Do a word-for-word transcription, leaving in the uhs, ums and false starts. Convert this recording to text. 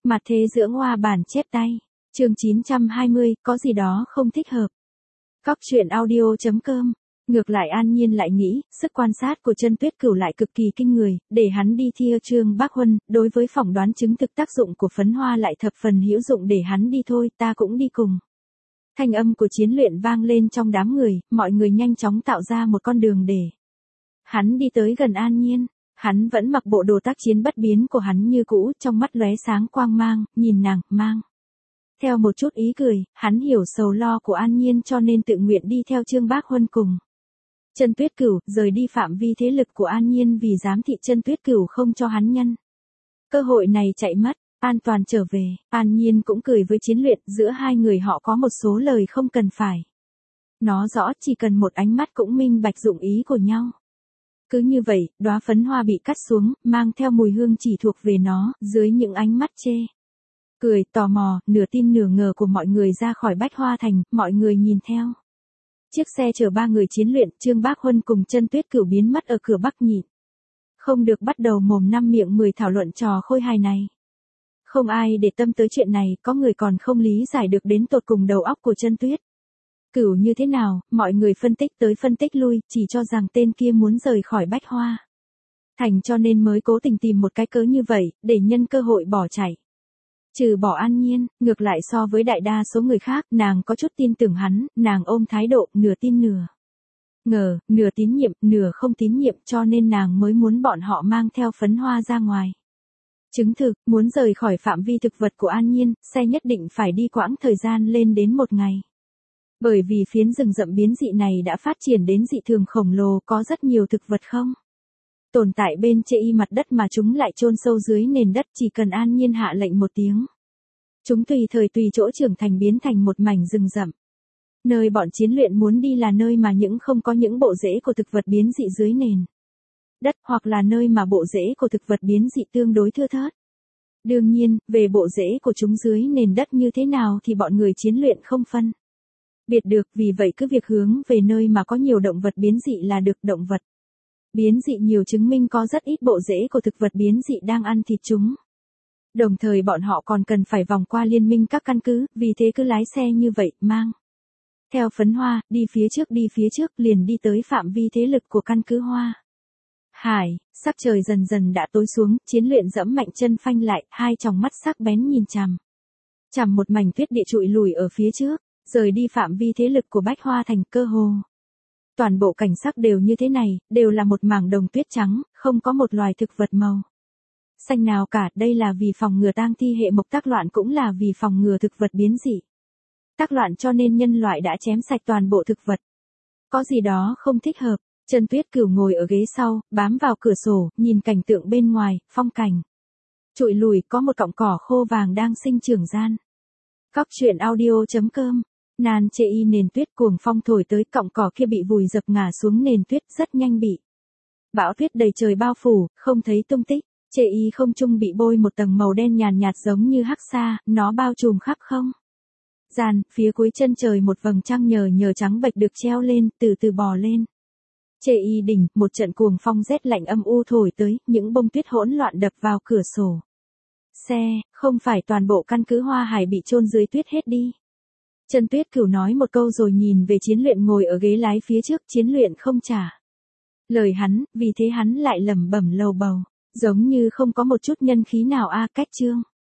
Mặt thế dưỡng hoa bản chép tay. Chương chín trăm hai mươi, có gì đó không thích hợp. Cóc truyện audio chấm com. Ngược lại An Nhiên lại nghĩ, sức quan sát của Chân Tuyết Cửu lại cực kỳ kinh người, để hắn đi thi Trương Bác Huân, đối với phỏng đoán chứng thực tác dụng của phấn hoa lại thập phần hữu dụng, để hắn đi thôi, ta cũng đi cùng. Thanh âm của Chiến Luyện vang lên trong đám người, mọi người nhanh chóng tạo ra một con đường để hắn đi tới gần An Nhiên. Hắn vẫn mặc bộ đồ tác chiến bất biến của hắn như cũ, trong mắt lóe sáng quang mang, nhìn nàng, mang theo một chút ý cười, hắn hiểu sầu lo của An Nhiên cho nên tự nguyện đi theo Trương Bác Huân cùng. Chân Tuyết Cửu rời đi phạm vi thế lực của An Nhiên vì giám thị Chân Tuyết Cửu không cho hắn nhân cơ hội này chạy mất, an toàn trở về. An Nhiên cũng cười với Chiến Luyện, giữa hai người họ có một số lời không cần phải nói rõ, chỉ cần một ánh mắt cũng minh bạch dụng ý của nhau. Cứ như vậy, đóa phấn hoa bị cắt xuống, mang theo mùi hương chỉ thuộc về nó, dưới những ánh mắt chê cười, tò mò, nửa tin nửa ngờ của mọi người ra khỏi Bách Hoa Thành, mọi người nhìn theo. Chiếc xe chở ba người Chiến Luyện, Trương Bác Huân cùng Chân Tuyết Cửu biến mất ở cửa Bắc nhịn không được bắt đầu mồm năm miệng mười thảo luận trò khôi hài này. Không ai để tâm tới chuyện này, có người còn không lý giải được đến tột cùng đầu óc của Chân Tuyết Cửu như thế nào, mọi người phân tích tới phân tích lui, chỉ cho rằng tên kia muốn rời khỏi Bách Hoa Thành cho nên mới cố tình tìm một cái cớ như vậy, để nhân cơ hội bỏ chạy. Trừ bỏ An Nhiên, ngược lại so với đại đa số người khác, nàng có chút tin tưởng hắn, nàng ôm thái độ, nửa tin nửa ngờ, nửa tín nhiệm, nửa không tín nhiệm, cho nên nàng mới muốn bọn họ mang theo phấn hoa ra ngoài. Chứng thực, muốn rời khỏi phạm vi thực vật của An Nhiên, xe nhất định phải đi quãng thời gian lên đến một ngày. Bởi vì phiến rừng rậm biến dị này đã phát triển đến dị thường khổng lồ, có rất nhiều thực vật không tồn tại bên trên mặt đất mà chúng lại chôn sâu dưới nền đất, chỉ cần An Nhiên hạ lệnh một tiếng. Chúng tùy thời tùy chỗ trưởng thành biến thành một mảnh rừng rậm. Nơi bọn Chiến Luyện muốn đi là nơi mà những không có những bộ rễ của thực vật biến dị dưới nền đất, hoặc là nơi mà bộ rễ của thực vật biến dị tương đối thưa thớt. Đương nhiên, về bộ rễ của chúng dưới nền đất như thế nào thì bọn người Chiến Luyện không phân biệt được, vì vậy cứ việc hướng về nơi mà có nhiều động vật biến dị là được. Động vật biến dị nhiều chứng minh có rất ít bộ rễ của thực vật biến dị đang ăn thịt chúng. Đồng thời bọn họ còn cần phải vòng qua liên minh các căn cứ, vì thế cứ lái xe như vậy, mang theo phấn hoa, đi phía trước đi phía trước liền đi tới phạm vi thế lực của căn cứ Hoa Hải. Sắc trời dần dần đã tối xuống, Chiến Luyện dẫm mạnh chân phanh lại, hai tròng mắt sắc bén nhìn chằm chằm một mảnh tuyết địa trụi lùi ở phía trước. Rời đi phạm vi thế lực của Bách Hoa Thành, cơ hồ toàn bộ cảnh sắc đều như thế này, đều là một mảng đồng tuyết trắng, không có một loài thực vật màu xanh nào cả. Đây là vì phòng ngừa tang thi hệ mộc tác loạn, cũng là vì phòng ngừa thực vật biến dị tác loạn, cho nên nhân loại đã chém sạch toàn bộ thực vật. Có gì đó không thích hợp. Chân Tuyết Cửu ngồi ở ghế sau, bám vào cửa sổ, nhìn cảnh tượng bên ngoài, phong cảnh trụi lùi, có một cọng cỏ khô vàng đang sinh trưởng gian. Cóc truyện audio chấm com. Nan chê y nền tuyết, cuồng phong thổi tới, cọng cỏ kia bị vùi dập ngả xuống nền tuyết, rất nhanh bị bão tuyết đầy trời bao phủ, không thấy tung tích. Chê y không trung bị bôi một tầng màu đen nhàn nhạt giống như hắc sa, nó bao trùm khắp không gian. Phía cuối chân trời một vầng trăng nhờ nhờ trắng bệch được treo lên, từ từ bò lên. Chê y đỉnh, một trận cuồng phong rét lạnh âm u thổi tới, những bông tuyết hỗn loạn đập vào cửa sổ xe. Không phải toàn bộ căn cứ Hoa Hải bị chôn dưới tuyết hết đi. Chân Tuyết Cửu nói một câu rồi nhìn về Chiến Luyện ngồi ở ghế lái phía trước. Chiến Luyện không trả lời hắn, vì thế hắn lại lẩm bẩm lầu bầu, giống như không có một chút nhân khí nào. A cách chương